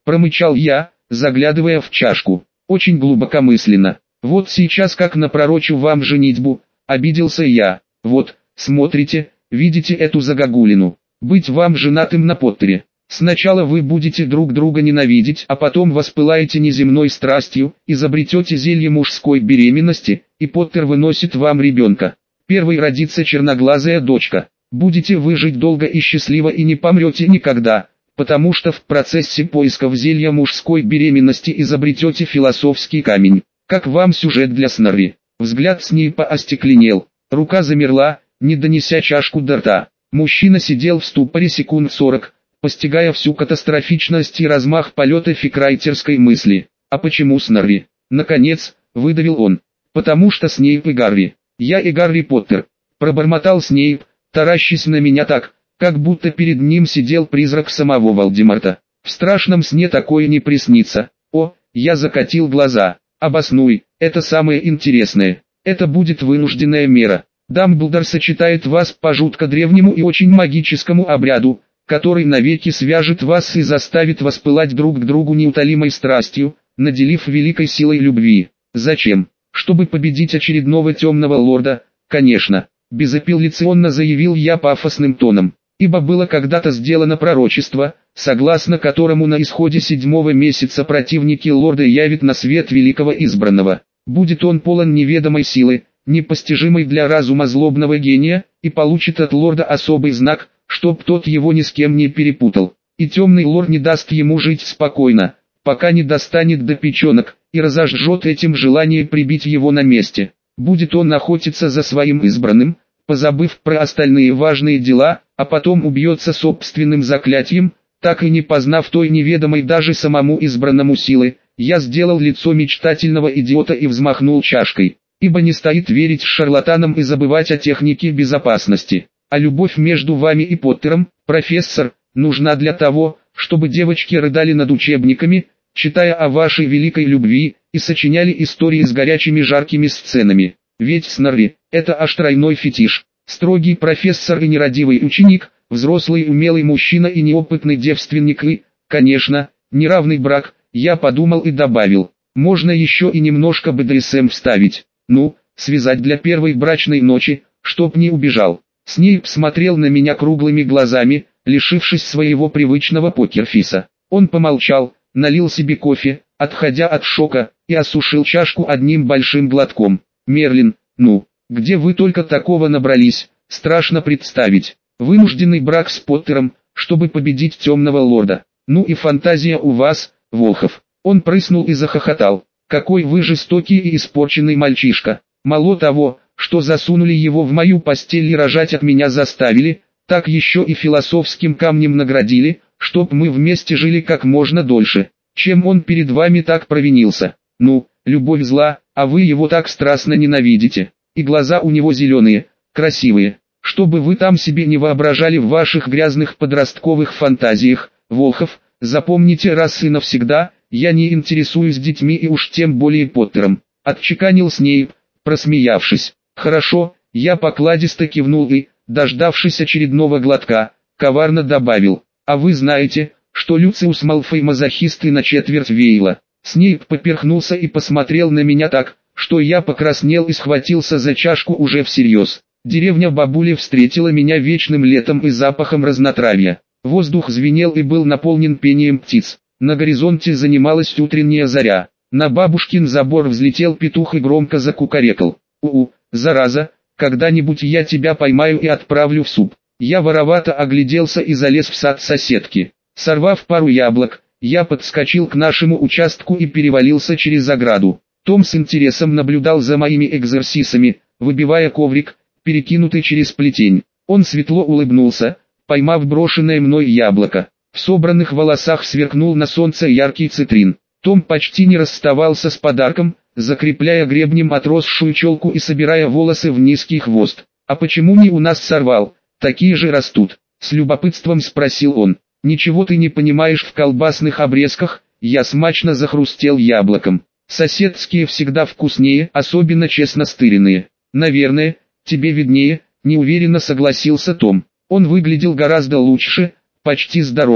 промычал я, заглядывая в чашку. Очень глубокомысленно. Вот сейчас как напророчу вам женитьбу, обиделся я. Вот, смотрите, видите эту загогулину. Быть вам женатым на Поттере. Сначала вы будете друг друга ненавидеть, а потом воспылаете неземной страстью, изобретете зелье мужской беременности, и Поттер выносит вам ребенка. Первой родится черноглазая дочка. Будете вы жить долго и счастливо и не помрете никогда, потому что в процессе поисков зелья мужской беременности изобретете философский камень. Как вам сюжет для Снорри? Взгляд Снейпа остекленел, рука замерла, не донеся чашку до рта. Мужчина сидел в ступоре секунд 40, постигая всю катастрофичность и размах полета фикрайтерской мысли. А почему Снорри? Наконец, выдавил он. Потому что Снейп и Гарри. Я и Гарри Поттер. Пробормотал Снейп, таращась на меня так, как будто перед ним сидел призрак самого Волдеморта. В страшном сне такое не приснится. О, я закатил глаза. Обоснуй, это самое интересное. Это будет вынужденная мера. Дамблдор сочетает вас по жутко древнему и очень магическому обряду, который навеки свяжет вас и заставит воспылать друг к другу неутолимой страстью, наделив великой силой любви. Зачем? Чтобы победить очередного темного лорда, конечно. Безапелляционно заявил я пафосным тоном, ибо было когда-то сделано пророчество, согласно которому на исходе 7-го месяца противники лорда явят на свет великого избранного. Будет он полон неведомой силы, непостижимой для разума злобного гения, и получит от лорда особый знак, чтоб тот его ни с кем не перепутал. И темный лорд не даст ему жить спокойно, пока не достанет до печенок, и разожжет этим желание прибить его на месте. Будет он охотиться за своим избранным, позабыв про остальные важные дела, а потом убьется собственным заклятием, так и не познав той неведомой даже самому избранному силы. Я сделал лицо мечтательного идиота и взмахнул чашкой, ибо не стоит верить шарлатанам и забывать о технике безопасности. А любовь между вами и Поттером, профессор, нужна для того, чтобы девочки рыдали над учебниками, читая о вашей великой любви, и сочиняли истории с горячими жаркими сценами. Ведь Снорри – это аж тройной фетиш. Строгий профессор и нерадивый ученик, взрослый умелый мужчина и неопытный девственник и, конечно, неравный брак. Я подумал и добавил, можно еще и немножко БДСМ вставить. Ну, связать для первой брачной ночи, чтоб не убежал. Снейп смотрел на меня круглыми глазами, лишившись своего привычного покерфиса. Он помолчал, налил себе кофе, отходя от шока, и осушил чашку одним большим глотком. «Мерлин, ну, где вы только такого набрались, страшно представить. Вынужденный брак с Поттером, чтобы победить темного лорда. Ну и фантазия у вас, Волхов». Он прыснул и захохотал. «Какой вы жестокий и испорченный мальчишка. Мало того, что засунули его в мою постель и рожать от меня заставили, так еще и философским камнем наградили, чтоб мы вместе жили как можно дольше. Чем он перед вами так провинился? Ну, любовь зла, а вы его так страстно ненавидите. И глаза у него зеленые, красивые. Что бы вы там себе не воображали в ваших грязных подростковых фантазиях, Волхов, запомните раз и навсегда, я не интересуюсь детьми и уж тем более Поттером», — отчеканил Снейп, просмеявшись. «Хорошо», — я покладисто кивнул и, дождавшись очередного глотка, коварно добавил, «а вы знаете, что Люциус Малфой мазохист и на четверть Вейла». Снейп поперхнулся и посмотрел на меня так, что я покраснел и схватился за чашку уже всерьез. Деревня бабули встретила меня вечным летом и запахом разнотравья. Воздух звенел и был наполнен пением птиц. На горизонте занималась утренняя заря. На бабушкин забор взлетел петух и громко закукарекал. «У-у, зараза, когда-нибудь я тебя поймаю и отправлю в суп». Я воровато огляделся и залез в сад соседки. Сорвав пару яблок, я подскочил к нашему участку и перевалился через ограду. Том с интересом наблюдал за моими экзерсисами, выбивая коврик, перекинутый через плетень. Он светло улыбнулся, поймав брошенное мной яблоко. В собранных волосах сверкнул на солнце яркий цитрин. Том почти не расставался с подарком, закрепляя гребнем отросшую челку и собирая волосы в низкий хвост. «А почему не у нас сорвал? Такие же растут», — с любопытством спросил он. «Ничего ты не понимаешь в колбасных обрезках», — я смачно захрустел яблоком. «Соседские всегда вкуснее, особенно честно стыренные». «Наверное, тебе виднее», — неуверенно согласился Том. Он выглядел гораздо лучше, почти здоровым.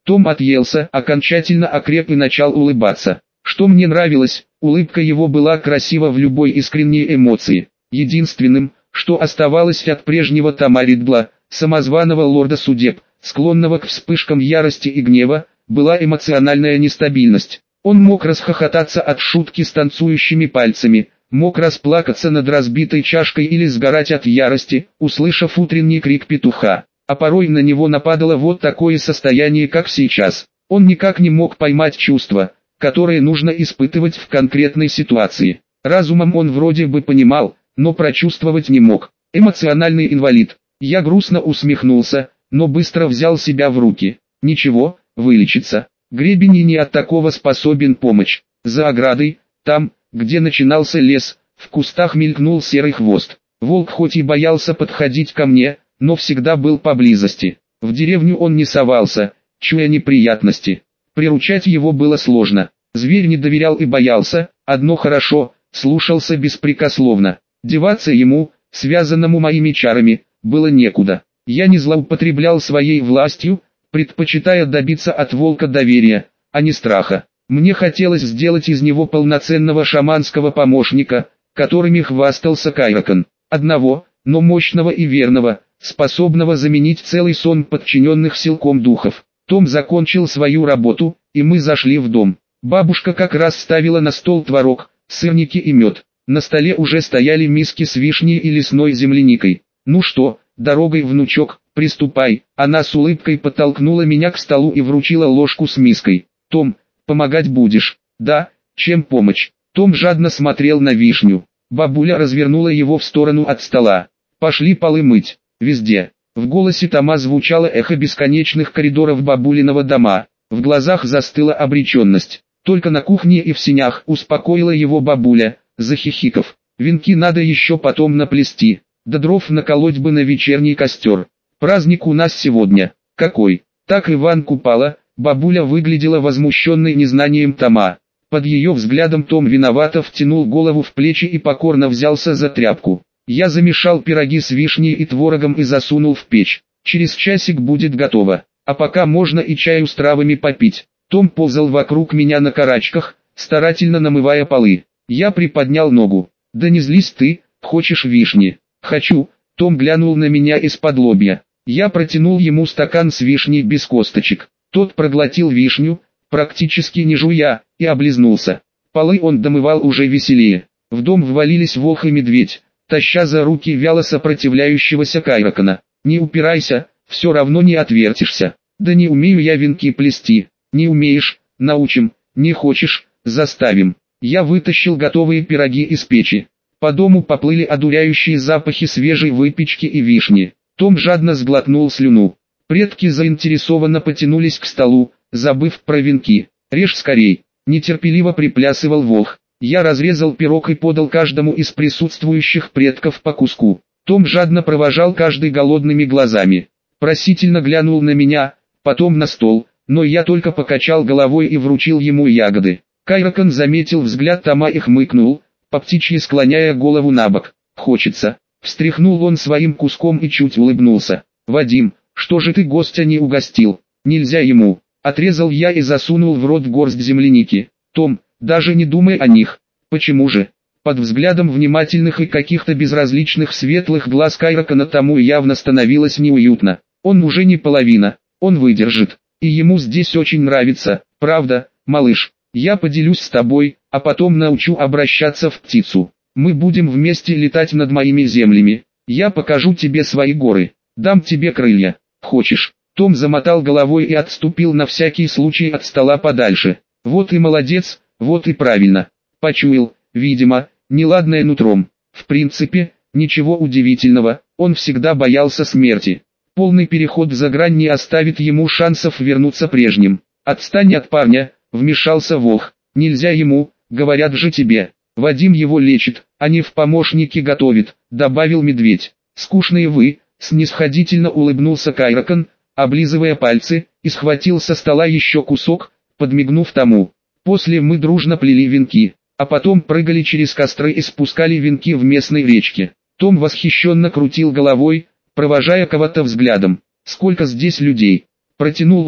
Том отъелся, окончательно окреп и начал улыбаться. Что мне нравилось, улыбка его была красива в любой искренней эмоции. Единственным, что оставалось от прежнего Тома Ридла, самозваного лорда судеб, склонного к вспышкам ярости и гнева, была эмоциональная нестабильность. Он мог расхохотаться от шутки с танцующими пальцами, мог расплакаться над разбитой чашкой или сгорать от ярости, услышав утренний крик петуха. А порой на него нападало вот такое состояние, как сейчас. Он никак не мог поймать чувства, которые нужно испытывать в конкретной ситуации. Разумом он вроде бы понимал, но прочувствовать не мог. Эмоциональный инвалид. Я грустно усмехнулся, но быстро взял себя в руки. Ничего, вылечится. Гребень и не от такого способен помочь. За оградой, там, где начинался лес, в кустах мелькнул серый хвост. Волк хоть и боялся подходить ко мне, но всегда был поблизости. В деревню он не совался, чуя неприятности. Приручать его было сложно. Зверь не доверял и боялся, одно хорошо, слушался беспрекословно. Деваться ему, связанному моими чарами, было некуда. Я не злоупотреблял своей властью, предпочитая добиться от волка доверия, а не страха. Мне хотелось сделать из него полноценного шаманского помощника, которыми хвастался Кайракон. Одного, но мощного и верного, способного заменить целый сон подчиненных силком духов. Том закончил свою работу, и мы зашли в дом. Бабушка как раз ставила на стол творог, сырники и мед. На столе уже стояли миски с вишней и лесной земляникой. «Ну что, дорогой, внучок, приступай». Она с улыбкой подтолкнула меня к столу и вручила ложку с миской. «Том, помогать будешь?» «Да, чем помочь?» Том жадно смотрел на вишню. Бабуля развернула его в сторону от стола. «Пошли полы мыть. Везде». В голосе Тома звучало эхо бесконечных коридоров бабулиного дома. В глазах застыла обреченность. Только на кухне и в сенях успокоила его бабуля, захихиков. «Венки надо еще потом наплести. Да дров наколоть бы на вечерний костер. Праздник у нас сегодня». «Какой?» Так Иван Купала. Бабуля выглядела возмущенной незнанием Тома. Под ее взглядом Том виновато втянул голову в плечи и покорно взялся за тряпку. Я замешал пироги с вишней и творогом и засунул в печь. Через часик будет готово. А пока можно и чаю с травами попить. Том ползал вокруг меня на карачках, старательно намывая полы. Я приподнял ногу. «Да не злись ты, хочешь вишни?» «Хочу». Том глянул на меня из-под лобья. Я протянул ему стакан с вишней без косточек. Тот проглотил вишню, практически не жуя, и облизнулся. Полы он домывал уже веселее. В дом ввалились волк и медведь, таща за руки вяло сопротивляющегося Кайракона. «Не упирайся, все равно не отвертишься». «Да не умею я венки плести». «Не умеешь, научим. Не хочешь, заставим». Я вытащил готовые пироги из печи. По дому поплыли одуряющие запахи свежей выпечки и вишни. Том жадно сглотнул слюну. Предки заинтересованно потянулись к столу, забыв про венки. «Режь скорей», — нетерпеливо приплясывал волк. Я разрезал пирог и подал каждому из присутствующих предков по куску. Том жадно провожал каждый голодными глазами. Просительно глянул на меня, потом на стол, но я только покачал головой и вручил ему ягоды. Кайракон заметил взгляд Тома и хмыкнул, по птичьи склоняя голову набок. «Хочется». Встряхнул он своим куском и чуть улыбнулся. «Вадим, что же ты гостя не угостил?» «Нельзя ему». Отрезал я и засунул в рот горсть земляники. «Том, даже не думай о них». «Почему же?» Под взглядом внимательных и каких-то безразличных светлых глаз Кайракона Тому явно становилось неуютно. Он уже не половина, он выдержит. И ему здесь очень нравится, правда, малыш? Я поделюсь с тобой, а потом научу обращаться в птицу. Мы будем вместе летать над моими землями. Я покажу тебе свои горы, дам тебе крылья. Хочешь?» Том замотал головой и отступил на всякий случай от стола подальше. «Вот и молодец, вот и правильно. Почуял, видимо, неладное нутром. В принципе, ничего удивительного, он всегда боялся смерти. Полный переход за грань не оставит ему шансов вернуться прежним. «Отстань от парня», — вмешался волк. «Нельзя ему, говорят же тебе. Вадим его лечит, а не в помощники готовит», — добавил медведь. «Скучные вы», — снисходительно улыбнулся Кайракон, облизывая пальцы, и схватил со стола еще кусок, подмигнув Тому. После мы дружно плели венки, а потом прыгали через костры и спускали венки в местной речке. Том восхищенно крутил головой, провожая кого-то взглядом. «Сколько здесь людей!» — протянул он.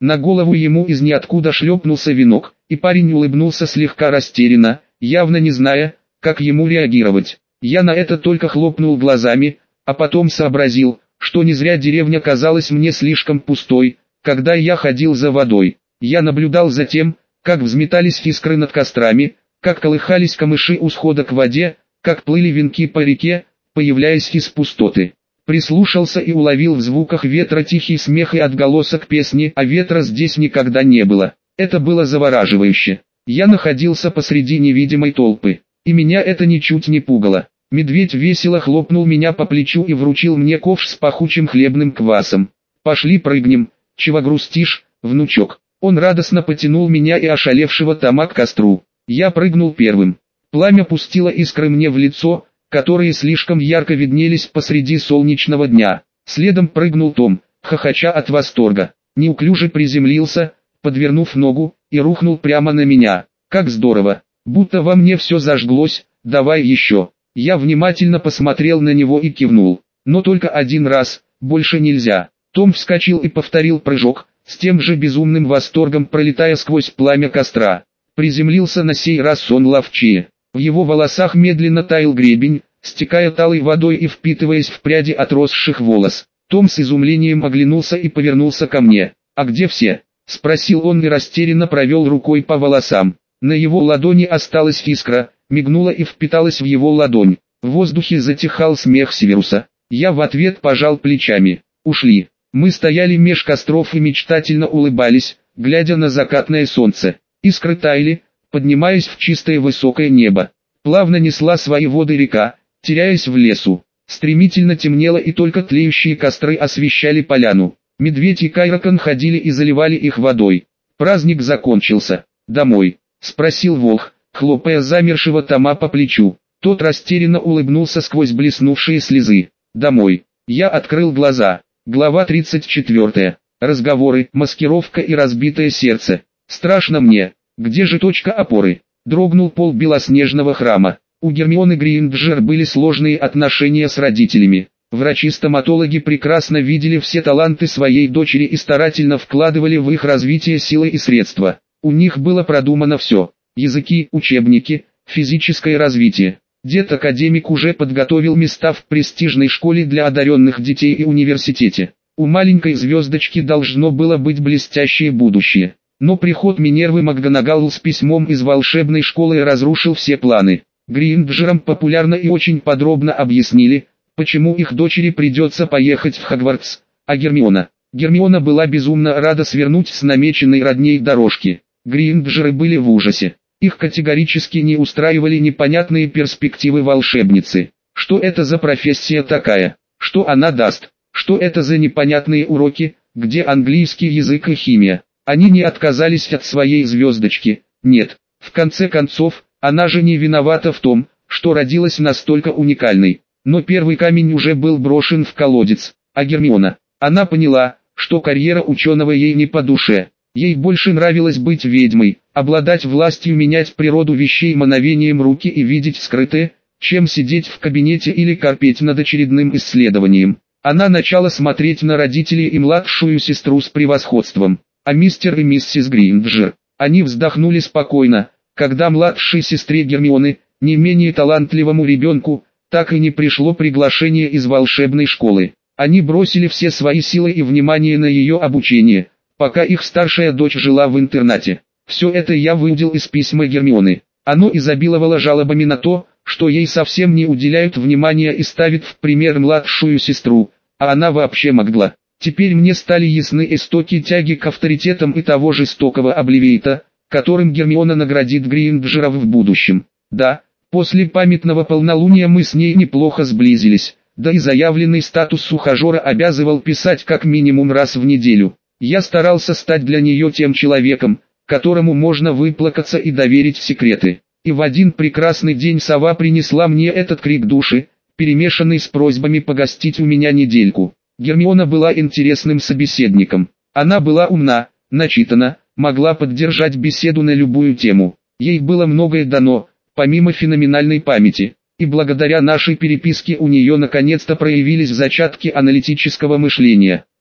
На голову ему из ниоткуда шлепнулся венок, и парень улыбнулся слегка растерянно, явно не зная, как ему реагировать. Я на это только хлопнул глазами, а потом сообразил, что не зря деревня казалась мне слишком пустой, когда я ходил за водой. Я наблюдал за тем, как взметались искры над кострами, как колыхались камыши у схода к воде, как плыли венки по реке, появляясь из пустоты. Прислушался и уловил в звуках ветра тихий смех и отголосок песни, а ветра здесь никогда не было. Это было завораживающе. Я находился посреди невидимой толпы, и меня это ничуть не пугало. Медведь весело хлопнул меня по плечу и вручил мне ковш с пахучим хлебным квасом. «Пошли прыгнем, чего грустишь, внучок?» Он радостно потянул меня и ошалевшего Тома к костру. Я прыгнул первым. Пламя пустило искры мне в лицо, которые слишком ярко виднелись посреди солнечного дня. Следом прыгнул Том, хохоча от восторга. Неуклюже приземлился, подвернув ногу, и рухнул прямо на меня. Как здорово! Будто во мне все зажглось, давай еще. Я внимательно посмотрел на него и кивнул. Но только один раз, больше нельзя. Том вскочил и повторил прыжок, с тем же безумным восторгом пролетая сквозь пламя костра. Приземлился на сей раз он ловчее. В его волосах медленно таял гребень, стекая талой водой и впитываясь в пряди отросших волос. Том с изумлением оглянулся и повернулся ко мне. «А где все?» — спросил он и растерянно провел рукой по волосам. На его ладони осталась искра, мигнула и впиталась в его ладонь. В воздухе затихал смех Северуса. Я в ответ пожал плечами. Ушли. Мы стояли меж костров и мечтательно улыбались, глядя на закатное солнце. Искры таяли, поднимаясь в чистое высокое небо. Плавно несла свои воды река, теряясь в лесу. Стремительно темнело и только тлеющие костры освещали поляну. Медведь и Кайракон ходили и заливали их водой. Праздник закончился. «Домой?» — спросил Волх, хлопая замершего Тома по плечу. Тот растерянно улыбнулся сквозь блеснувшие слезы. «Домой». Я открыл глаза. Глава 34. Разговоры, маскировка и разбитое сердце. Страшно мне. Где же точка опоры? Дрогнул пол белоснежного храма. У Гермионы Грейнджер были сложные отношения с родителями. Врачи-стоматологи прекрасно видели все таланты своей дочери и старательно вкладывали в их развитие силы и средства. У них было продумано все. Языки, учебники, физическое развитие. Дед-академик уже подготовил места в престижной школе для одаренных детей и университете. У маленькой звездочки должно было быть блестящее будущее. Но приход Минервы МакГонагал с письмом из волшебной школы разрушил все планы. Грейнджерам популярно и очень подробно объяснили, почему их дочери придется поехать в Хогвартс, а Гермиона была безумно рада свернуть с намеченной родней дорожки. Грейнджеры были в ужасе. Их категорически не устраивали непонятные перспективы волшебницы. Что это за профессия такая? Что она даст? Что это за непонятные уроки, где английский язык и химия? Они не отказались от своей звездочки. Нет, в конце концов, она же не виновата в том, что родилась настолько уникальной. Но первый камень уже был брошен в колодец. А Гермиона? Она поняла, что карьера ученого ей не по душе. Ей больше нравилось быть ведьмой, обладать властью менять природу вещей мановением руки и видеть скрытое, чем сидеть в кабинете или корпеть над очередным исследованием. Она начала смотреть на родителей и младшую сестру с превосходством. А мистер и миссис Грейнджер, они вздохнули спокойно, когда младшей сестре Гермионы, не менее талантливому ребенку, так и не пришло приглашение из волшебной школы. Они бросили все свои силы и внимание на ее обучение, пока их старшая дочь жила в интернате. Все это я выудил из письма Гермионы. Оно изобиловало жалобами на то, что ей совсем не уделяют внимания и ставят в пример младшую сестру, а она вообще могла. Теперь мне стали ясны истоки тяги к авторитетам и того жестокого обливейта, которым Гермиона наградит Грейнджеров в будущем. Да, после памятного полнолуния мы с ней неплохо сблизились, да и заявленный статус ухажера обязывал писать как минимум раз в неделю. Я старался стать для нее тем человеком, которому можно выплакаться и доверить секреты. И в один прекрасный день сова принесла мне этот крик души, перемешанный с просьбами погостить у меня недельку. Гермиона была интересным собеседником. Она была умна, начитана, могла поддержать беседу на любую тему. Ей было многое дано, помимо феноменальной памяти. И благодаря нашей переписке у нее наконец-то проявились зачатки аналитического мышления.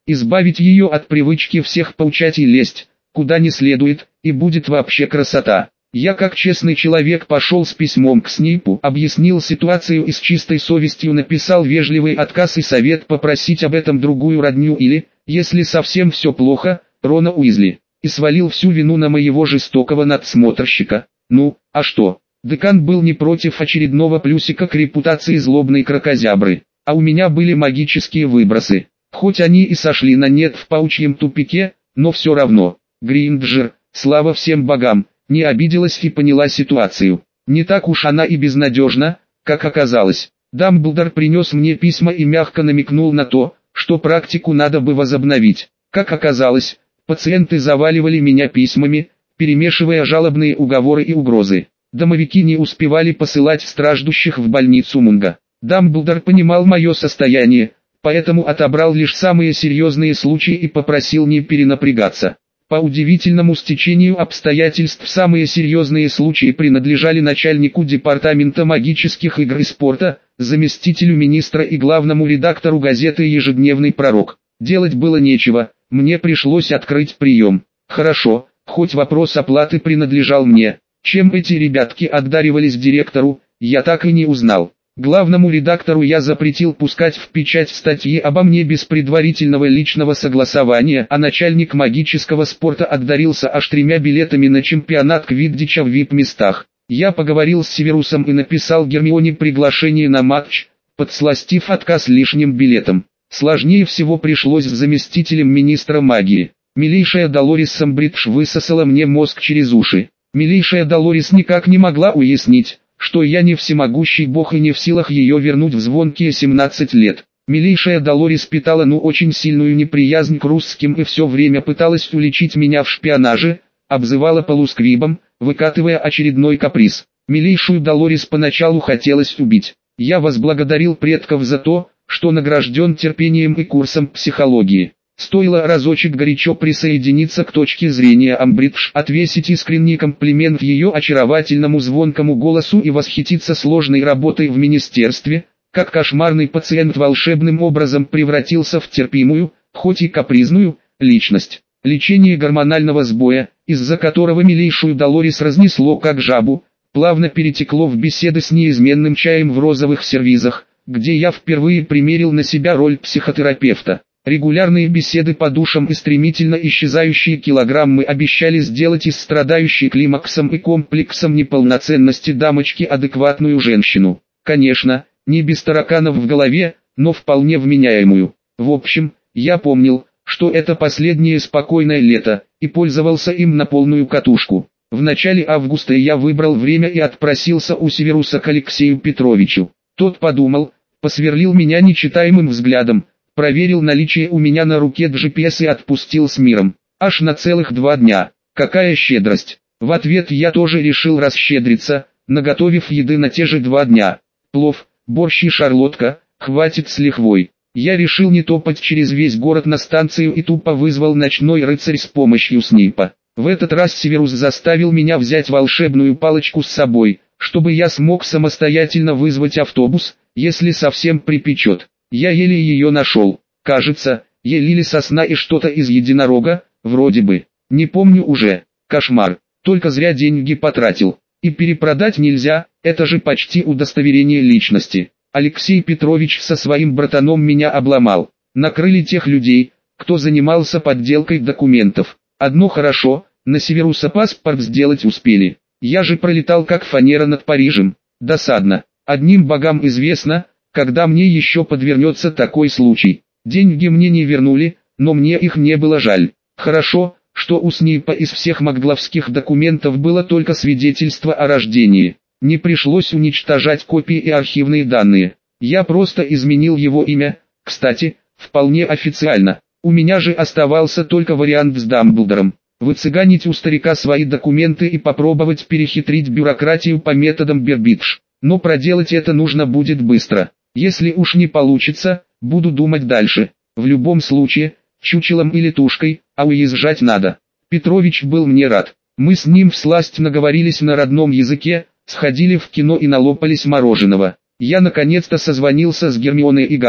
избавить ее от привычки всех поучать и лезть, куда не следует, и будет вообще красота. Я как честный человек пошел с письмом к Снейпу, объяснил ситуацию и с чистой совестью написал вежливый отказ и совет попросить об этом другую родню или, если совсем все плохо, Рона Уизли, и свалил всю вину на моего жестокого надсмотрщика. Ну, а что? Декан был не против очередного плюсика к репутации злобной кракозябры, а у меня были магические выбросы. Хоть они и сошли на нет в паучьем тупике, но все равно. Гринджер, слава всем богам, не обиделась и поняла ситуацию. Не так уж она и безнадежна, как оказалось. Дамблдор принес мне письма и мягко намекнул на то, что практику надо бы возобновить. Как оказалось, пациенты заваливали меня письмами, перемешивая жалобные уговоры и угрозы. Домовики не успевали посылать страждущих в больницу Мунга. Дамблдор понимал мое состояние, поэтому отобрал лишь самые серьезные случаи и попросил не перенапрягаться. По удивительному стечению обстоятельств самые серьезные случаи принадлежали начальнику департамента магических игр и спорта, заместителю министра и главному редактору газеты «Ежедневный пророк». Делать было нечего, мне пришлось открыть прием. Хорошо, хоть вопрос оплаты принадлежал мне. Чем эти ребятки отдаривались директору, я так и не узнал. Главному редактору я запретил пускать в печать статьи обо мне без предварительного личного согласования, а начальник магического спорта отдарился аж 3 билетами на чемпионат квиддича в VIP-местах. Я поговорил с Северусом и написал Гермионе приглашение на матч, подсластив отказ лишним билетом. Сложнее всего пришлось с заместителем министра магии. Милейшая Долорис Самбридж высосала мне мозг через уши. Милейшая Долорис никак не могла уяснить, что я не всемогущий бог и не в силах ее вернуть в звонкие 17 лет. Милейшая Долорис питала очень сильную неприязнь к русским и все время пыталась уличить меня в шпионаже, обзывала полусквибом, выкатывая очередной каприз. Милейшую Долорис поначалу хотелось убить. Я возблагодарил предков за то, что награжден терпением и курсом психологии. Стоило разочек горячо присоединиться к точке зрения Амбридж, отвесить искренний комплимент ее очаровательному звонкому голосу и восхититься сложной работой в министерстве, как кошмарный пациент волшебным образом превратился в терпимую, хоть и капризную, личность. Лечение гормонального сбоя, из-за которого милейшую Долорис разнесло как жабу, плавно перетекло в беседы с неизменным чаем в розовых сервизах, где я впервые примерил на себя роль психотерапевта. Регулярные беседы по душам и стремительно исчезающие килограммы обещали сделать из страдающей климаксом и комплексом неполноценности дамочки адекватную женщину. Конечно, не без тараканов в голове, но вполне вменяемую. В общем, я помнил, что это последнее спокойное лето, и пользовался им на полную катушку. В начале августа я выбрал время и отпросился у Северуса к Алексею Петровичу. Тот подумал, посверлил меня нечитаемым взглядом, проверил наличие у меня на руке GPS и отпустил с миром. Аж на целых 2 дня. Какая щедрость. В ответ я тоже решил расщедриться, наготовив еды на те же 2 дня. Плов, борщ и шарлотка, хватит с лихвой. Я решил не топать через весь город на станцию и тупо вызвал ночной рыцарь с помощью Снейпа. В этот раз Северус заставил меня взять волшебную палочку с собой, чтобы я смог самостоятельно вызвать автобус, если совсем припечет. Я еле ее нашел. Кажется, елили сосна и что-то из единорога, вроде бы. Не помню уже. Кошмар. Только зря деньги потратил. И перепродать нельзя, это же почти удостоверение личности. Алексей Петрович со своим братаном меня обломал. Накрыли тех людей, кто занимался подделкой документов. Одно хорошо, на Северуса паспорт сделать успели. Я же пролетал как фанера над Парижем. Досадно. Одним богам известно, когда мне еще подвернется такой случай. Деньги мне не вернули, но мне их не было жаль. Хорошо, что у Снейпа из всех магловских документов было только свидетельство о рождении. Не пришлось уничтожать копии и архивные данные. Я просто изменил его имя, кстати, вполне официально. У меня же оставался только вариант с Дамблдором. Выцыганить у старика свои документы и попробовать перехитрить бюрократию по методам Бербидж. Но проделать это нужно будет быстро. Если уж не получится, буду думать дальше. В любом случае, чучелом или тушкой, а уезжать надо. Петрович был мне рад. Мы с ним всласть наговорились на родном языке, сходили в кино и налопались мороженого. Я наконец-то созвонился с Гермионой и Гарри.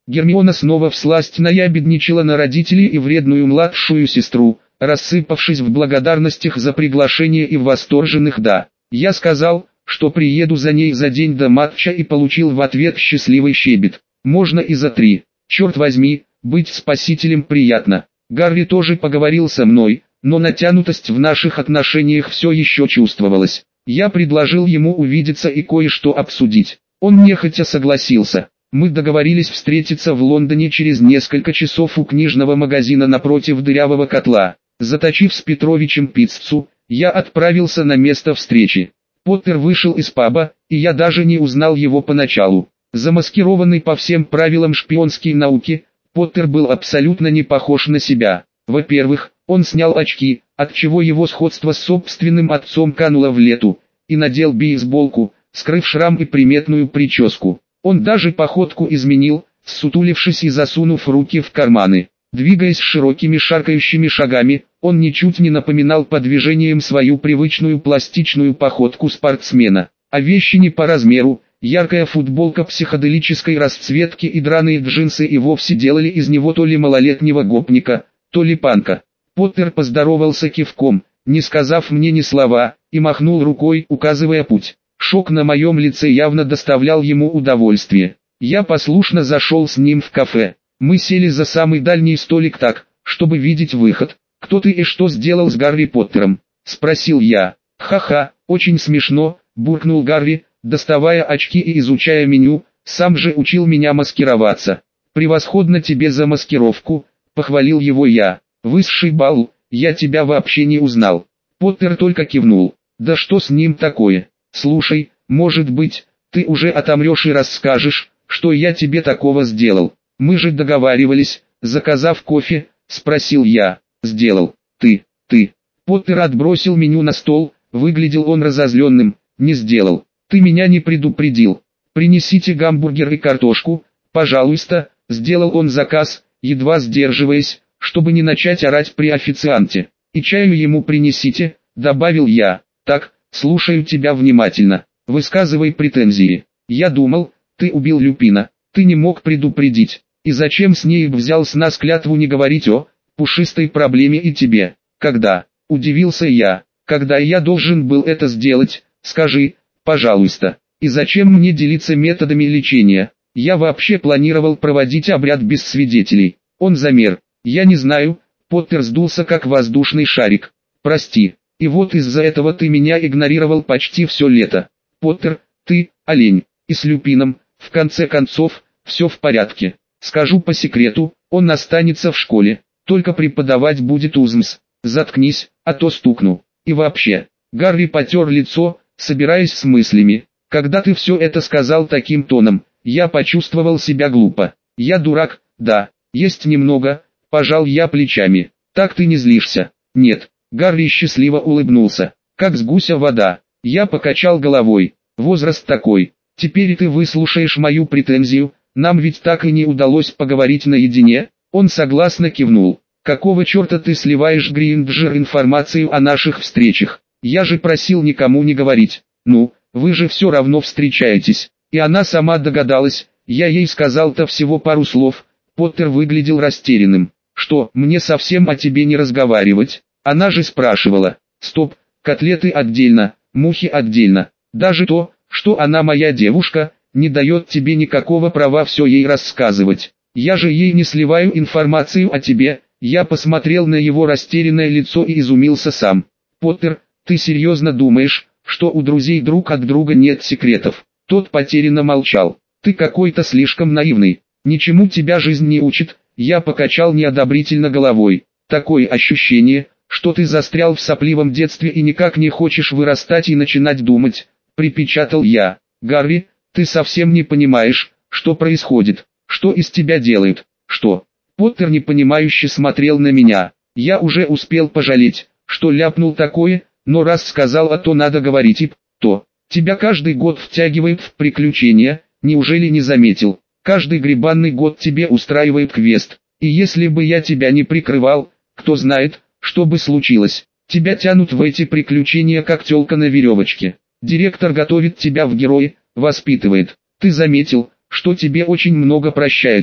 Гермиона снова всласть наябедничала на родителей и вредную младшую сестру, рассыпавшись в благодарностях за приглашение и в восторженных «да». Я сказал, что приеду за ней за день до матча и получил в ответ счастливый щебет. Можно и за 3. Черт возьми, быть спасителем приятно. Гарри тоже поговорил со мной, но натянутость в наших отношениях все еще чувствовалась. Я предложил ему увидеться и кое-что обсудить. Он нехотя согласился. Мы договорились встретиться в Лондоне через несколько часов у книжного магазина напротив дырявого котла. Заточив с Петровичем пиццу, я отправился на место встречи. Поттер вышел из паба, и я даже не узнал его поначалу. Замаскированный по всем правилам шпионской науки, Поттер был абсолютно не похож на себя. Во-первых, он снял очки, отчего его сходство с собственным отцом кануло в лету, и надел бейсболку, скрыв шрам и приметную прическу. Он даже походку изменил, ссутулившись и засунув руки в карманы. Двигаясь широкими шаркающими шагами, он ничуть не напоминал по движениям свою привычную пластичную походку спортсмена. А вещи не по размеру, яркая футболка психоделической расцветки и драные джинсы и вовсе делали из него то ли малолетнего гопника, то ли панка. Поттер поздоровался кивком, не сказав мне ни слова, и махнул рукой, указывая путь. Шок на моем лице явно доставлял ему удовольствие. Я послушно зашел с ним в кафе. Мы сели за самый дальний столик так, чтобы видеть выход. «Кто ты и что сделал с Гарри Поттером?» – спросил я. «Ха-ха, очень смешно», – буркнул Гарри, доставая очки и изучая меню, сам же учил меня маскироваться. «Превосходно тебе за маскировку», – похвалил его я. «Высший балл, я тебя вообще не узнал». Поттер только кивнул. «Да что с ним такое? Слушай, может быть, ты уже отомрешь и расскажешь, что я тебе такого сделал. Мы же договаривались, заказав кофе», – спросил я. «Сделал. Ты». Поттер отбросил меню на стол, выглядел он разозленным. «Не сделал. Ты меня не предупредил. Принесите гамбургер и картошку, пожалуйста», – сделал он заказ, едва сдерживаясь, чтобы не начать орать при официанте. «И чаю ему принесите», – добавил я. «Так, слушаю тебя внимательно. Высказывай претензии. Я думал, ты убил Люпина. Ты не мог предупредить. И зачем Снейп взял с нас клятву не говорить о пушистой проблеме и тебе?» «Когда?» – удивился я. «Когда я должен был это сделать, скажи, пожалуйста. И зачем мне делиться методами лечения? Я вообще планировал проводить обряд без свидетелей». Он замер. «Я не знаю», – Поттер сдулся как воздушный шарик. «Прости. И вот из-за этого ты меня игнорировал почти все лето. Поттер, ты – олень. И с Люпином, в конце концов, все в порядке. Скажу по секрету, он останется в школе, только преподавать будет Узмс. Заткнись, а то стукну. И вообще». Гарри потер лицо, собираясь с мыслями. «Когда ты все это сказал таким тоном, я почувствовал себя глупо. Я дурак, да, есть немного», – пожал я плечами. «Так ты не злишься?» «Нет». Гарри счастливо улыбнулся. «Как с гуся вода». Я покачал головой. «Возраст такой. Теперь ты выслушаешь мою претензию, нам ведь так и не удалось поговорить наедине». Он согласно кивнул. «Какого черта ты сливаешь Гринджер информацию о наших встречах? Я же просил никому не говорить». «Ну, вы же все равно встречаетесь». И она сама догадалась, я ей сказал-то всего пару слов. Поттер выглядел растерянным. «Что, мне совсем о тебе не разговаривать?» Она же спрашивала. «Стоп, котлеты отдельно, мухи отдельно. Даже то, что она моя девушка, не дает тебе никакого права все ей рассказывать. Я же ей не сливаю информацию о тебе». Я посмотрел на его растерянное лицо и изумился сам. «Поттер, ты серьезно думаешь, что у друзей друг от друга нет секретов?» Тот потерянно молчал. «Ты какой-то слишком наивный. Ничему тебя жизнь не учит». Я покачал неодобрительно головой. «Такое ощущение, что ты застрял в сопливом детстве и никак не хочешь вырастать и начинать думать», — припечатал я. «Гарри, ты совсем не понимаешь, что происходит, что из тебя делают, что...» Поттер непонимающе смотрел на меня. Я уже успел пожалеть, что ляпнул такое, но раз сказал, а то надо говорить и то. Тебя каждый год втягивают в приключения, неужели не заметил? Каждый гребанный год тебе устраивает квест. И если бы я тебя не прикрывал, кто знает, что бы случилось. Тебя тянут в эти приключения как тёлка на веревочке. Директор готовит тебя в герои, воспитывает. Ты заметил, что тебе очень много прощается?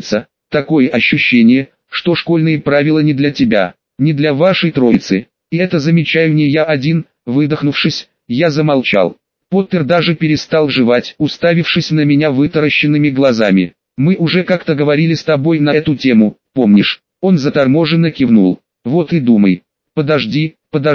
Такое ощущение, что школьные правила не для тебя, не для вашей троицы. И это замечаю не я один. Выдохнувшись, я замолчал. Поттер даже перестал жевать, уставившись на меня вытаращенными глазами. «Мы уже как-то говорили с тобой на эту тему, помнишь?» Он заторможенно кивнул. «Вот и думай. Подожди,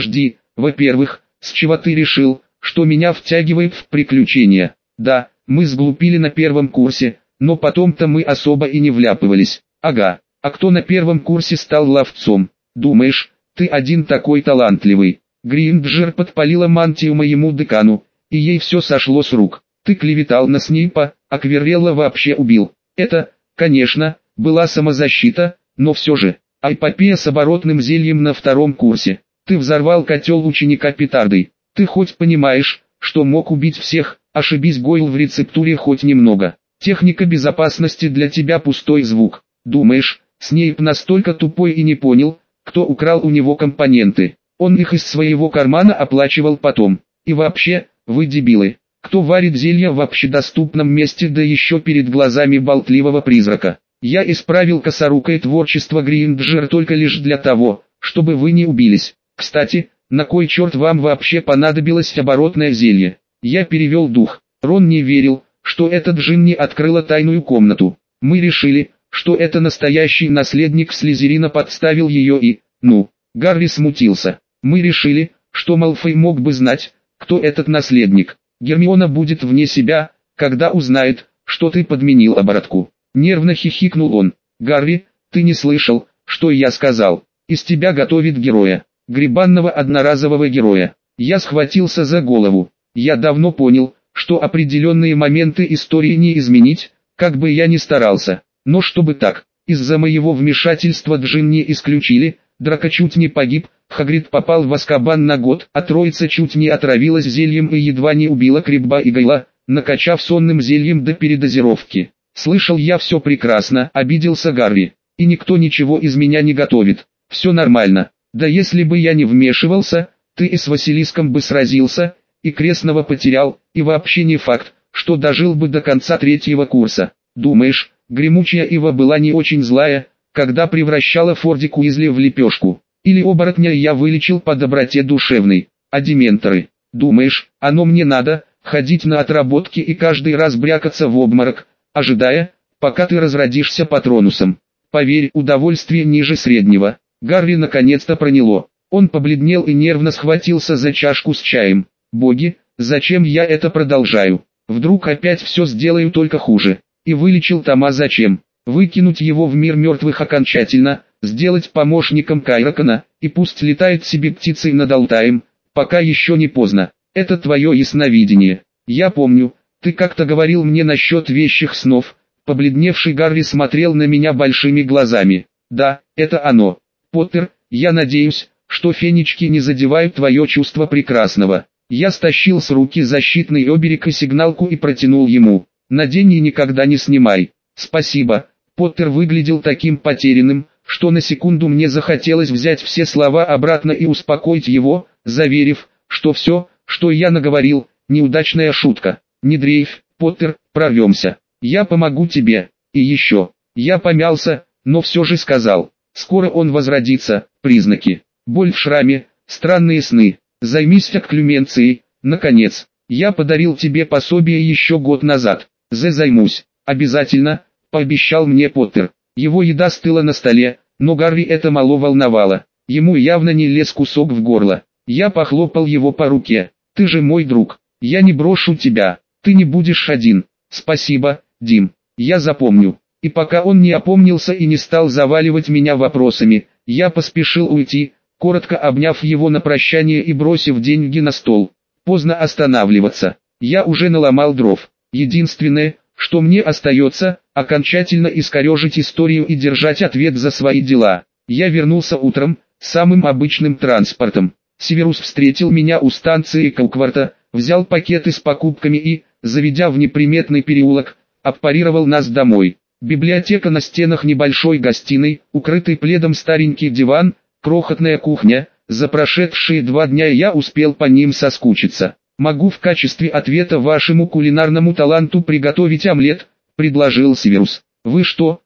во-первых, с чего ты решил, что меня втягивает в приключения? Да, мы сглупили на первом курсе, но потом-то мы особо и не вляпывались. Ага, а кто на первом курсе стал ловцом? Думаешь, ты один такой талантливый?» Гринджер подпалила мантию моему декану, и ей все сошло с рук. «Ты клеветал на Снейпа, а Квиррелла вообще убил. Это, конечно, была самозащита, но все же. А эпопея с оборотным зельем на втором курсе. Ты взорвал котел ученика петардой. Ты хоть понимаешь, что мог убить всех, ошибись Гойл в рецептуре хоть немного. Техника безопасности для тебя пустой звук. Думаешь, Снейп настолько тупой и не понял, кто украл у него компоненты? Он их из своего кармана оплачивал потом. И вообще, вы дебилы. Кто варит зелья в общедоступном месте, да еще перед глазами болтливого призрака? Я исправил косорукое творчество Гринджер только лишь для того, чтобы вы не убились. Кстати, на кой черт вам вообще понадобилось оборотное зелье? Я перевел дух. Рон не верил, что этот Джинни открыла тайную комнату. Мы решили, что это настоящий наследник Слизерина подставил ее и... Гарри смутился. Мы решили, что Малфой мог бы знать, кто этот наследник. Гермиона будет вне себя, когда узнает, что ты подменил оборотку. Нервно хихикнул он. Гарри, ты не слышал, что я сказал? Из тебя готовит героя. Грибанного одноразового героя. Я схватился за голову. Я давно понял, что определенные моменты истории не изменить, как бы я ни старался. Но чтобы так, из-за моего вмешательства Джинни исключили, Драко чуть не погиб, Хагрид попал в Азкабан на год, а троица чуть не отравилась зельем и едва не убила Крибба и Гайла, накачав сонным зельем до передозировки. Слышал я все прекрасно, обиделся Гарри. И никто ничего из меня не готовит. Все нормально. Да если бы я не вмешивался, ты и с Василиском бы сразился, и крестного потерял, и вообще не факт, что дожил бы до конца третьего курса. Думаешь, гремучая ива была не очень злая, когда превращала Фордик Уизли в лепешку? Или оборотня я вылечил по доброте душевной? А дементоры? Думаешь, оно мне надо, ходить на отработки и каждый раз брякаться в обморок, ожидая, пока ты разродишься патронусом? Поверь, удовольствие ниже среднего. Гарри наконец-то проняло. Он побледнел и нервно схватился за чашку с чаем. Боги, зачем я это продолжаю? Вдруг опять все сделаю только хуже. И вылечил Тома зачем? Выкинуть его в мир мертвых окончательно, сделать помощником Кайракана, и пусть летает себе птицей над Алтаем, пока еще не поздно. Это твое ясновидение. Я помню, ты как-то говорил мне насчет вещих снов. Побледневший Гарри смотрел на меня большими глазами. Да, это оно. Поттер, я надеюсь, что фенечки не задевают твое чувство прекрасного. Я стащил с руки защитный оберег и сигналку и протянул ему. Надень и никогда не снимай. Спасибо. Поттер выглядел таким потерянным, что на секунду мне захотелось взять все слова обратно и успокоить его, заверив, что все, что я наговорил, неудачная шутка. Не дрейфь, Поттер, прорвемся. Я помогу тебе. И еще. Я помялся, но все же сказал. Скоро он возродится. Признаки. Боль в шраме, странные сны. Займись окклюменцией. Наконец, я подарил тебе пособие еще год назад. Займусь. Обязательно, пообещал мне Поттер. Его еда стыла на столе, но Гарри это мало волновало. Ему явно не лез кусок в горло. Я похлопал его по руке. Ты же мой друг. Я не брошу тебя. Ты не будешь один. Спасибо, Дим. Я запомню. И пока он не опомнился и не стал заваливать меня вопросами, я поспешил уйти, коротко обняв его на прощание и бросив деньги на стол. Поздно останавливаться. Я уже наломал дров. Единственное, что мне остается, окончательно искорежить историю и держать ответ за свои дела. Я вернулся утром, самым обычным транспортом. Северус встретил меня у станции Калкварта, взял пакеты с покупками и, заведя в неприметный переулок, аппарировал нас домой. Библиотека на стенах небольшой гостиной, укрытый пледом старенький диван, крохотная кухня. За прошедшие 2 дня я успел по ним соскучиться. Могу в качестве ответа вашему кулинарному таланту приготовить омлет, предложил Северус. Вы что,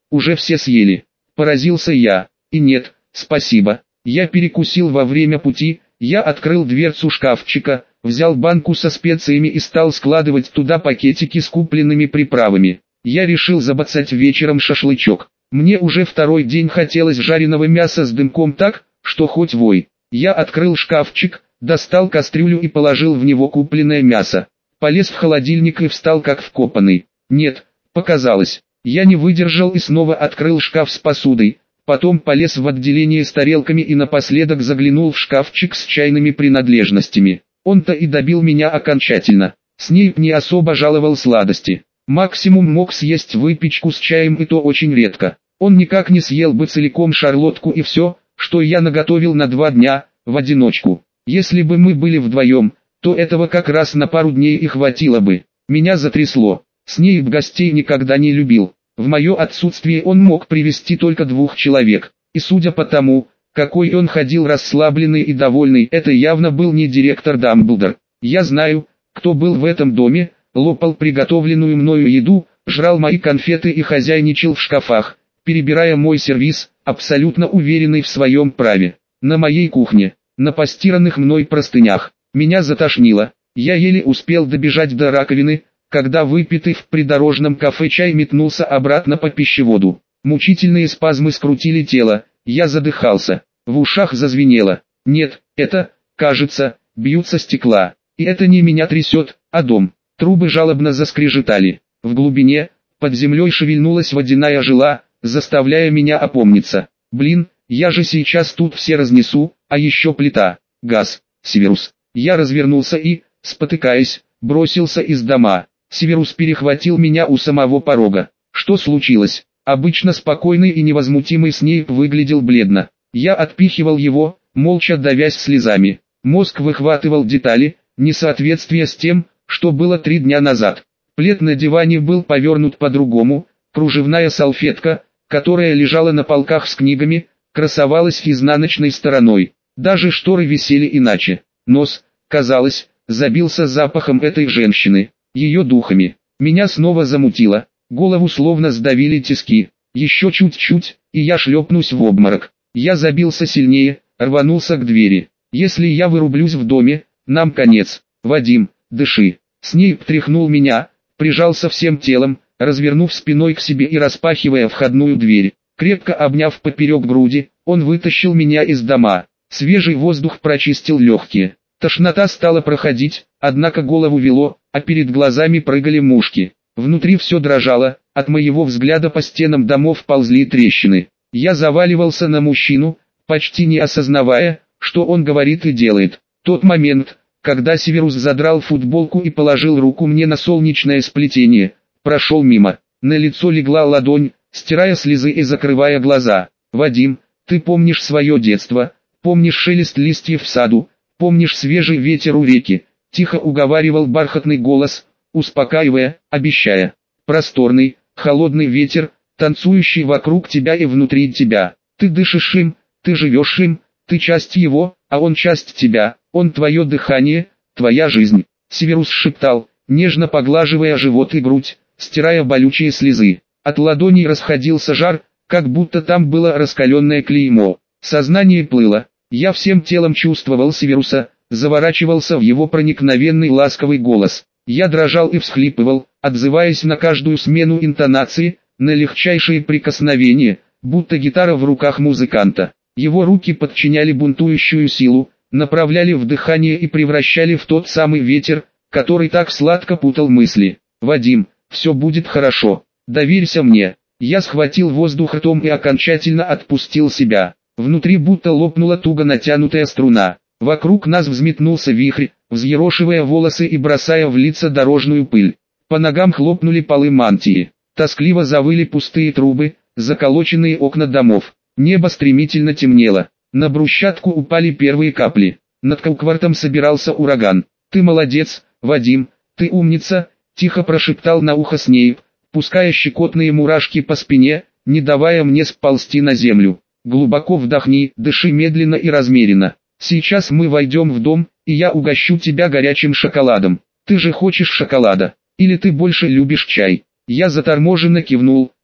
уже все съели. Поразился я. И нет, спасибо. Я перекусил во время пути, я открыл дверцу шкафчика, взял банку со специями и стал складывать туда пакетики с купленными приправами. Я решил забацать вечером шашлычок. Мне уже второй день хотелось жареного мяса с дымком так, что хоть вой. Я открыл шкафчик, достал кастрюлю и положил в него купленное мясо. Полез в холодильник и встал как вкопанный. Нет, показалось. Я не выдержал и снова открыл шкаф с посудой. Потом полез в отделение с тарелками и напоследок заглянул в шкафчик с чайными принадлежностями. Он-то и добил меня окончательно. Снейп не особо жаловал сладости. Максимум мог съесть выпечку с чаем, и то очень редко. Он никак не съел бы целиком шарлотку и все, что я наготовил на 2 дня, в одиночку. Если бы мы были вдвоем, то этого как раз на пару дней и хватило бы. Меня затрясло. Снейп гостей никогда не любил. В мое отсутствие он мог привести только 2 человек. И судя по тому, какой он ходил расслабленный и довольный, это явно был не директор Дамблдор. Я знаю, кто был в этом доме, лопал приготовленную мною еду, жрал мои конфеты и хозяйничал в шкафах, перебирая мой сервиз, абсолютно уверенный в своем праве. На моей кухне, на постиранных мной простынях, меня затошнило. Я еле успел добежать до раковины, когда выпитый в придорожном кафе чай метнулся обратно по пищеводу. Мучительные спазмы скрутили тело, я задыхался, в ушах зазвенело. Нет, это, кажется, бьются стекла, и это не меня трясет, а дом. Трубы жалобно заскрежетали. В глубине, под землей шевельнулась водяная жила, заставляя меня опомниться. Блин, я же сейчас тут все разнесу, а еще плита, газ, Северус. Я развернулся и, спотыкаясь, бросился из дома. Северус перехватил меня у самого порога. Что случилось? Обычно спокойный и невозмутимый Снейп выглядел бледно. Я отпихивал его, молча давясь слезами. Мозг выхватывал детали, несоответствия с тем, что было 3 дня назад. Плед на диване был повернут по-другому, кружевная салфетка, которая лежала на полках с книгами, красовалась изнаночной стороной. Даже шторы висели иначе. Нос, казалось, забился запахом этой женщины, ее духами. Меня снова замутило, голову словно сдавили тиски. Еще чуть-чуть, и я шлепнусь в обморок. Я забился сильнее, рванулся к двери. Если я вырублюсь в доме, нам конец. Вадим, дыши. Снейп тряхнул меня, прижался всем телом, развернув спиной к себе и распахивая входную дверь. Крепко обняв поперек груди, он вытащил меня из дома. Свежий воздух прочистил легкие. Тошнота стала проходить, однако голову вело, а перед глазами прыгали мушки. Внутри все дрожало, от моего взгляда по стенам домов ползли трещины. Я заваливался на мужчину, почти не осознавая, что он говорит и делает. Тот момент, когда Северус задрал футболку и положил руку мне на солнечное сплетение, прошел мимо. На лицо легла ладонь, стирая слезы и закрывая глаза. «Вадим, ты помнишь свое детство, помнишь шелест листьев в саду, помнишь свежий ветер у реки?» Тихо уговаривал бархатный голос, успокаивая, обещая. Просторный, холодный ветер, танцующий вокруг тебя и внутри тебя. Ты дышишь им, ты живешь им, ты часть его, а он часть тебя, он твое дыхание, твоя жизнь. Северус шептал, нежно поглаживая живот и грудь, стирая болючие слезы. От ладоней расходился жар, как будто там было раскаленное клеймо. Сознание плыло, я всем телом чувствовал Северуса, заворачивался в его проникновенный ласковый голос. Я дрожал и всхлипывал, отзываясь на каждую смену интонации, на легчайшие прикосновения, будто гитара в руках музыканта. Его руки подчиняли бунтующую силу, направляли в дыхание и превращали в тот самый ветер, который так сладко путал мысли. «Вадим, все будет хорошо, доверься мне». Я схватил воздух ртом и окончательно отпустил себя. Внутри будто лопнула туго натянутая струна. Вокруг нас взметнулся вихрь, взъерошивая волосы и бросая в лица дорожную пыль. По ногам хлопнули полы мантии. Тоскливо завыли пустые трубы, заколоченные окна домов. Небо стремительно темнело. На брусчатку упали первые капли. Над Калквартом собирался ураган. «Ты молодец, Вадим, ты умница», — тихо прошептал на ухо Снейп, пуская щекотные мурашки по спине, не давая мне сползти на землю. «Глубоко вдохни, дыши медленно и размеренно. Сейчас мы войдем в дом, и я угощу тебя горячим шоколадом. Ты же хочешь шоколада? Или ты больше любишь чай?» Я заторможенно кивнул,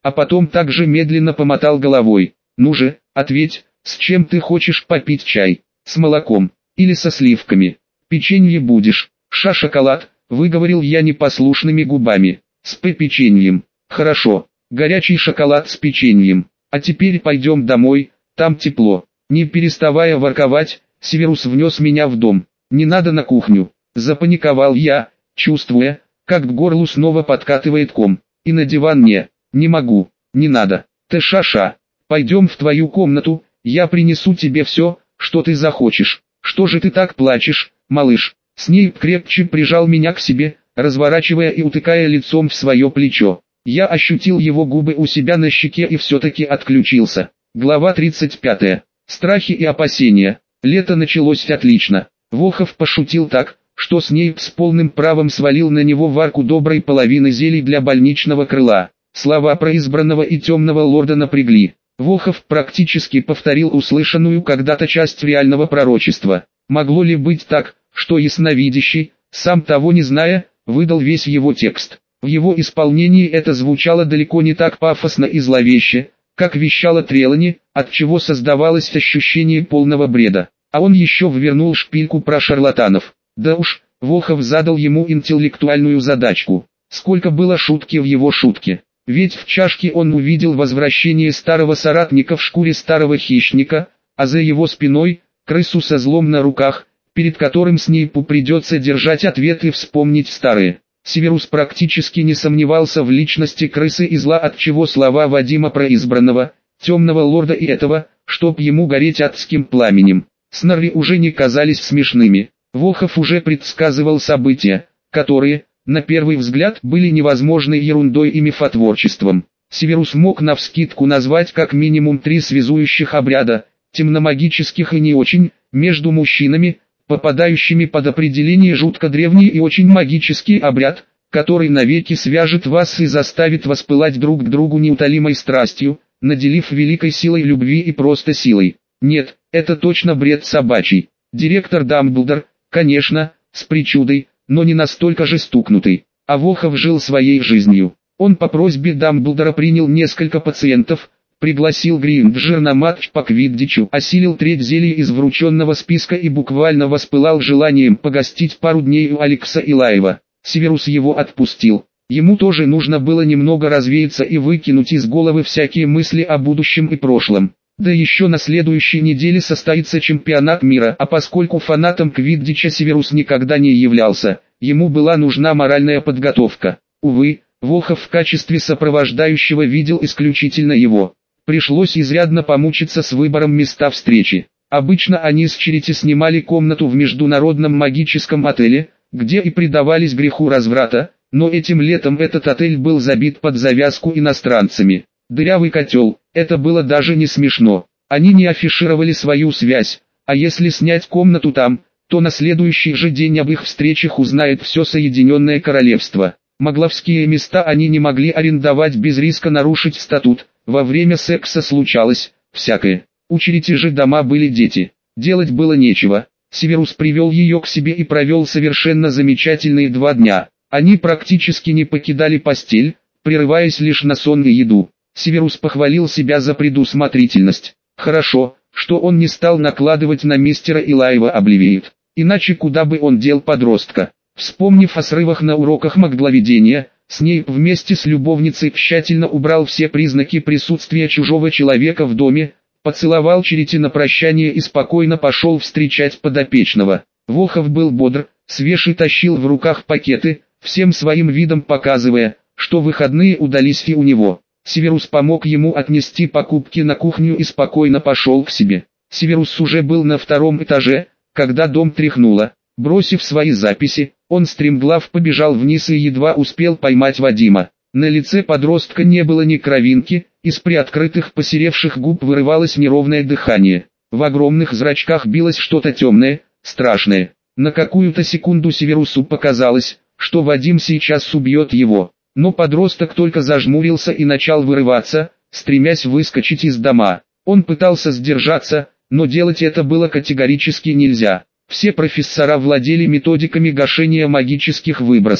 а потом также медленно помотал головой. «Ну же, ответь, с чем ты хочешь попить чай? С молоком или со сливками? Печенье будешь?» «Шоколад», выговорил я непослушными губами. «С печеньем. Хорошо, горячий шоколад с печеньем. А теперь пойдем домой, там тепло». Не переставая ворковать, Северус внес меня в дом. «Не надо на кухню», запаниковал я, чувствуя, как к горлу снова подкатывает ком. «И на диван не могу, не надо. Ты шаша, пойдем в твою комнату, я принесу тебе все, что ты захочешь». «Что же ты так плачешь, малыш?» Снейп крепче прижал меня к себе, разворачивая и утыкая лицом в свое плечо. Я ощутил его губы у себя на щеке и все-таки отключился. Глава 35. Страхи и опасения. Лето началось отлично. Волхов пошутил так, что Снейп с полным правом свалил на него варку доброй половины зелий для больничного крыла. Слова про избранного и темного лорда напрягли. Волхов практически повторил услышанную когда-то часть реального пророчества. Могло ли быть так, что ясновидящий, сам того не зная, выдал весь его текст? В его исполнении это звучало далеко не так пафосно и зловеще, как вещало Трелани, отчего создавалось ощущение полного бреда. А он еще ввернул шпильку про шарлатанов. Да уж, Волхов задал ему интеллектуальную задачку. Сколько было шутки в его шутке. Ведь в чашке он увидел возвращение старого соратника в шкуре старого хищника, а за его спиной – крысу со злом на руках, перед которым Снейпу придется держать ответ и вспомнить старые. Северус практически не сомневался в личности крысы и зла, отчего слова Вадима про избранного, темного лорда и этого, чтоб ему гореть адским пламенем, Снорри уже не казались смешными. Волхов уже предсказывал события, которые, на первый взгляд, были невозможной ерундой и мифотворчеством. Северус мог навскидку назвать как минимум 3 связующих обряда, темномагических и не очень, между мужчинами, попадающими под определение жутко древний и очень магический обряд, который навеки свяжет вас и заставит воспылать друг к другу неутолимой страстью, наделив великой силой любви и просто силой. Нет, это точно бред собачий. Директор Дамблдор, конечно, с причудой, но не настолько же стукнутый. А Волхов жил своей жизнью. Он по просьбе Дамблдора принял несколько пациентов, пригласил Гринджер на матч по квиддичу, осилил треть зелий из врученного списка и буквально воспылал желанием погостить пару дней у Алекса Илаева. Северус его отпустил. Ему тоже нужно было немного развеяться и выкинуть из головы всякие мысли о будущем и прошлом. Да еще на следующей неделе состоится чемпионат мира, а поскольку фанатом квиддича Северус никогда не являлся, ему была нужна моральная подготовка. Увы, Волхов в качестве сопровождающего видел исключительно его. Пришлось изрядно помучиться с выбором места встречи. Обычно они с Черити снимали комнату в международном магическом отеле, где и предавались греху разврата, но этим летом этот отель был забит под завязку иностранцами. Дырявый котел, это было даже не смешно. Они не афишировали свою связь, а если снять комнату там, то на следующий же день об их встречах узнает все Соединенное Королевство. Магловские места они не могли арендовать без риска нарушить статут. Во время секса случалось всякое. У Черити же дома были дети. Делать было нечего. Северус привел ее к себе и провел совершенно замечательные 2 дня. Они практически не покидали постель, прерываясь лишь на сон и еду. Северус похвалил себя за предусмотрительность. Хорошо, что он не стал накладывать на мистера Илаева обливиет. Иначе куда бы он дел подростка? Вспомнив о срывах на уроках магловедения, Снейп вместе с любовницей тщательно убрал все признаки присутствия чужого человека в доме, поцеловал Черити на прощание и спокойно пошел встречать подопечного. Волхов был бодр, свеж и тащил в руках пакеты, всем своим видом показывая, что выходные удались и у него. Северус помог ему отнести покупки на кухню и спокойно пошел к себе. Северус уже был на 2-м этаже, когда дом тряхнуло. Бросив свои записи, он стремглав побежал вниз и едва успел поймать Вадима. На лице подростка не было ни кровинки, из приоткрытых посеревших губ вырывалось неровное дыхание. В огромных зрачках билось что-то темное, страшное. На какую-то секунду Северусу показалось, что Вадим сейчас убьет его. Но подросток только зажмурился и начал вырываться, стремясь выскочить из дома. Он пытался сдержаться, но делать это было категорически нельзя. Все профессора владели методиками гашения магических выбросов.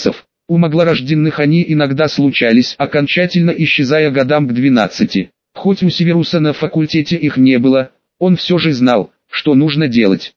У маглорожденных они иногда случались, окончательно исчезая годам к 12. Хоть у Северуса на факультете их не было, он все же знал, что нужно делать.